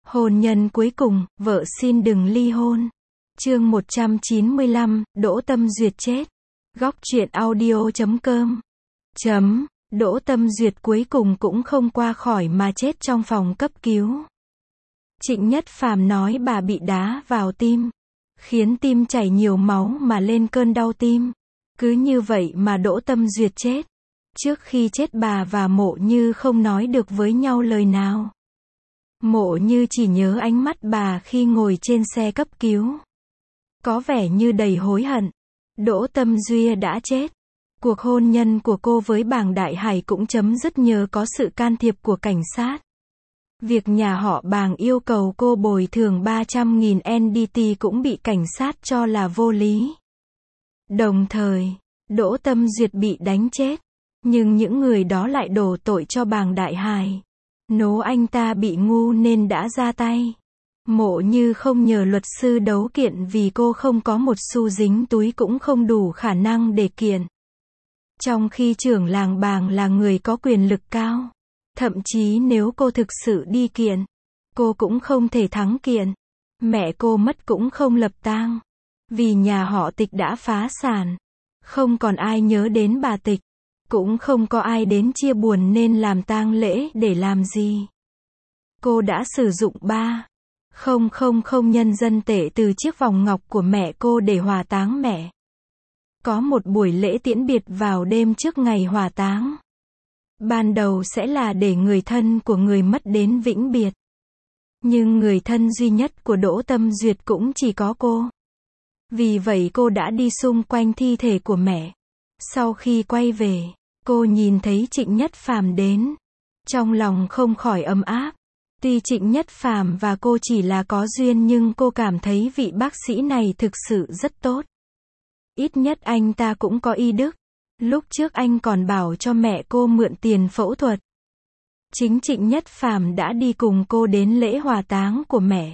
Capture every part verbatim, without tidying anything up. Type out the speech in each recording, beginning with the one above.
Hôn nhân cuối cùng, vợ xin đừng ly hôn. Chương một trăm chín mươi lăm, Đỗ Tâm Duyệt chết. Góc truyện audio chấm com. Chấm, Đỗ Tâm Duyệt cuối cùng cũng không qua khỏi mà chết trong phòng cấp cứu. Trịnh Nhất Phàm nói bà bị đá vào tim, khiến tim chảy nhiều máu mà lên cơn đau tim. Cứ như vậy mà Đỗ Tâm Duyệt chết. Trước khi chết bà và Mộ Như không nói được với nhau lời nào. Mộ Như chỉ nhớ ánh mắt bà khi ngồi trên xe cấp cứu. Có vẻ như đầy hối hận. Đỗ Tâm Duyệt đã chết. Cuộc hôn nhân của cô với Bàng Đại Hải cũng chấm dứt nhờ có sự can thiệp của cảnh sát. Việc nhà họ Bàng yêu cầu cô bồi thường ba trăm nghìn en đê tê cũng bị cảnh sát cho là vô lý. Đồng thời, Đỗ Tâm Duyệt bị đánh chết. Nhưng những người đó lại đổ tội cho Bàng Đại Hải. Nố anh ta bị ngu nên đã ra tay. Mộ Như không nhờ luật sư đấu kiện vì cô không có một xu dính túi cũng không đủ khả năng để kiện. Trong khi trưởng làng Bàng là người có quyền lực cao. Thậm chí nếu cô thực sự đi kiện, cô cũng không thể thắng kiện. Mẹ cô mất cũng không lập tang. Vì nhà họ Tịch đã phá sản. Không còn ai nhớ đến bà Tịch. Cũng không có ai đến chia buồn nên làm tang lễ để làm gì. Cô đã sử dụng ba không không không nhân dân tệ từ chiếc vòng ngọc của mẹ cô để hỏa táng mẹ. Có một buổi lễ tiễn biệt vào đêm trước ngày hỏa táng. Ban đầu sẽ là để người thân của người mất đến vĩnh biệt. Nhưng người thân duy nhất của Đỗ Tâm Duyệt cũng chỉ có cô. Vì vậy cô đã đi xung quanh thi thể của mẹ. Sau khi quay về, cô nhìn thấy Trịnh Nhất Phàm đến. Trong lòng không khỏi ấm áp. Tuy Trịnh Nhất Phàm và cô chỉ là có duyên nhưng cô cảm thấy vị bác sĩ này thực sự rất tốt. Ít nhất anh ta cũng có y đức. Lúc trước anh còn bảo cho mẹ cô mượn tiền phẫu thuật. Chính Trịnh Nhất Phàm đã đi cùng cô đến lễ hỏa táng của mẹ.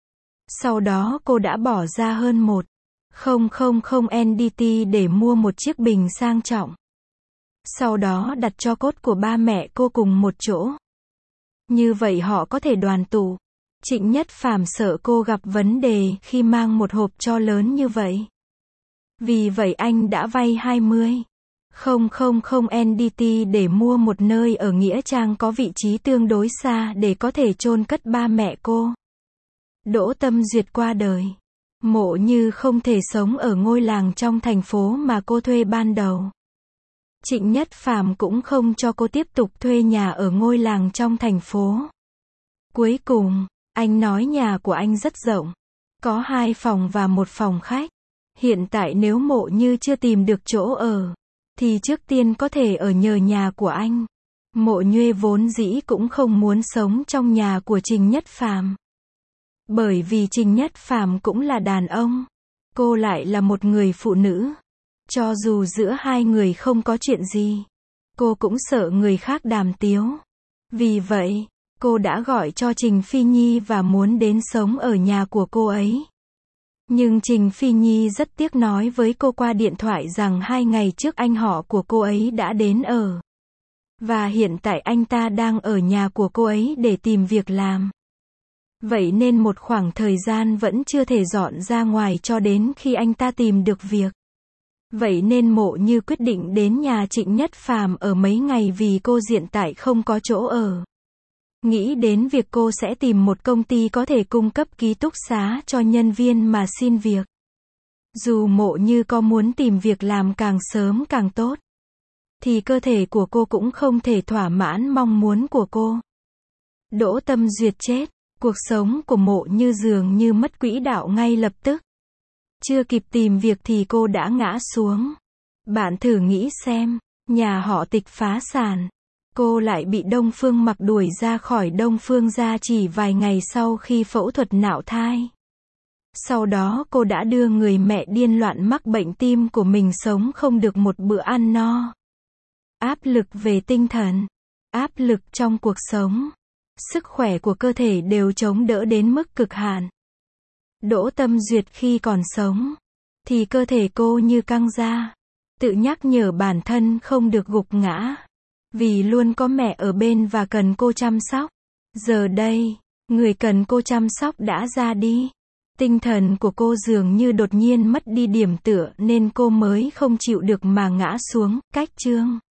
Sau đó cô đã bỏ ra hơn một không không không en đê tê để mua một chiếc bình sang trọng. Sau đó đặt cho cốt của ba mẹ cô cùng một chỗ. Như vậy họ có thể đoàn tụ. Trịnh Nhất Phàm sợ cô gặp vấn đề khi mang một hộp tro lớn như vậy. Vì vậy anh đã vay hai mươi không không không en đê tê để mua một nơi ở Nghĩa Trang có vị trí tương đối xa để có thể chôn cất ba mẹ cô. Đỗ Tâm Duyệt qua đời. Mộ Như không thể sống ở ngôi làng trong thành phố mà cô thuê ban đầu. Trịnh Nhất Phàm cũng không cho cô tiếp tục thuê nhà ở ngôi làng trong thành phố. Cuối cùng, anh nói nhà của anh rất rộng. Có hai phòng và một phòng khách. Hiện tại nếu Mộ Như chưa tìm được chỗ ở, thì trước tiên có thể ở nhờ nhà của anh. Mộ Như vốn dĩ cũng không muốn sống trong nhà của Trịnh Nhất Phàm. Bởi vì Trịnh Nhất Phàm cũng là đàn ông. Cô lại là một người phụ nữ. Cho dù giữa hai người không có chuyện gì, cô cũng sợ người khác đàm tiếu. Vì vậy, cô đã gọi cho Trình Phi Nhi và muốn đến sống ở nhà của cô ấy. Nhưng Trình Phi Nhi rất tiếc nói với cô qua điện thoại rằng hai ngày trước anh họ của cô ấy đã đến ở. Và hiện tại anh ta đang ở nhà của cô ấy để tìm việc làm. Vậy nên một khoảng thời gian vẫn chưa thể dọn ra ngoài cho đến khi anh ta tìm được việc. Vậy nên Mộ Như quyết định đến nhà Trịnh Nhất Phàm ở mấy ngày vì cô hiện tại không có chỗ ở. Nghĩ đến việc cô sẽ tìm một công ty có thể cung cấp ký túc xá cho nhân viên mà xin việc. Dù Mộ Như có muốn tìm việc làm càng sớm càng tốt, thì cơ thể của cô cũng không thể thỏa mãn mong muốn của cô. Đỗ Tâm Duyệt chết, cuộc sống của Mộ Như dường như mất quỹ đạo ngay lập tức. Chưa kịp tìm việc thì cô đã ngã xuống. Bạn thử nghĩ xem, nhà họ Tịch phá sản. Cô lại bị Đông Phương Mặc đuổi ra khỏi Đông Phương gia chỉ vài ngày sau khi phẫu thuật nạo thai. Sau đó cô đã đưa người mẹ điên loạn mắc bệnh tim của mình sống không được một bữa ăn no. Áp lực về tinh thần, áp lực trong cuộc sống, sức khỏe của cơ thể đều chống đỡ đến mức cực hạn. Đỗ Tâm Duyệt khi còn sống, thì cơ thể cô như căng ra, tự nhắc nhở bản thân không được gục ngã, vì luôn có mẹ ở bên và cần cô chăm sóc. Giờ đây, Người cần cô chăm sóc đã ra đi. Tinh thần của cô dường như đột nhiên mất đi điểm tựa nên cô mới không chịu được mà ngã xuống. Cách chương